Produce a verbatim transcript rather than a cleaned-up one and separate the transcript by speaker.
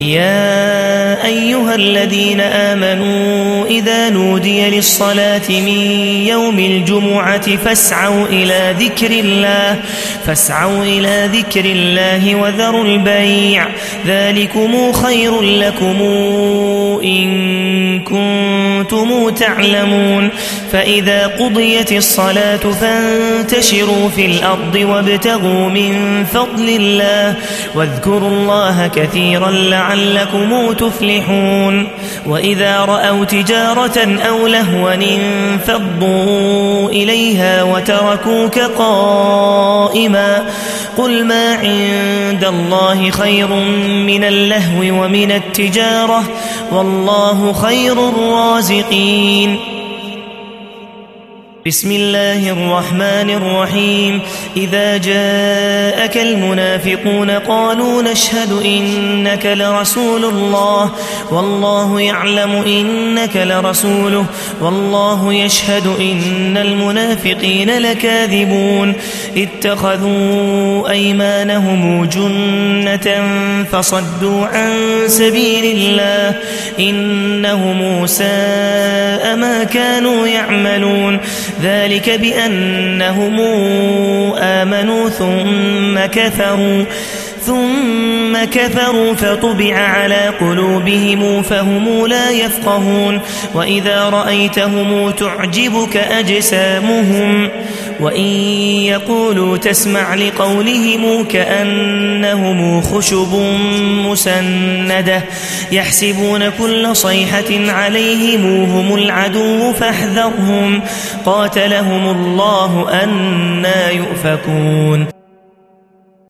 Speaker 1: يا أيها الذين آمنوا إذا نودي للصلاة من يوم الجمعة فاسعوا إلى ذكر الله فاسعوا إلى ذكر الله وذروا البيع ذلكم خير لكم إن كنتم تعلمون. فإذا قضيت الصلاة فانتشروا في الأرض وابتغوا من فضل الله واذكروا الله كثيرا لعلكم تفلحون. وإذا رأوا تجارة أو لهوا انفضوا إليها وتركوك قائما قل ما عند الله خير من اللهو ومن التجارة والله خير الرازقين. بسم الله الرحمن الرحيم. إذا جاءك المنافقون قالوا نشهد إنك لرسول الله والله يعلم إنك لرسوله والله يشهد إن المنافقين لكاذبون. اتخذوا أيمانهم جنة فصدوا عن سبيل الله إنهم ساء ما كانوا يعملون. ذلك بأنهم آمنوا ثم كفروا ثم كفروا فطبع على قلوبهم فهم لا يفقهون. وإذا رأيتهم تعجبك أجسامهم وإن يقولوا تسمع لقولهم كأنهم خشب مسندة يحسبون كل صيحة عليهم هم العدو فاحذرهم قاتلهم الله أنى يؤفكون.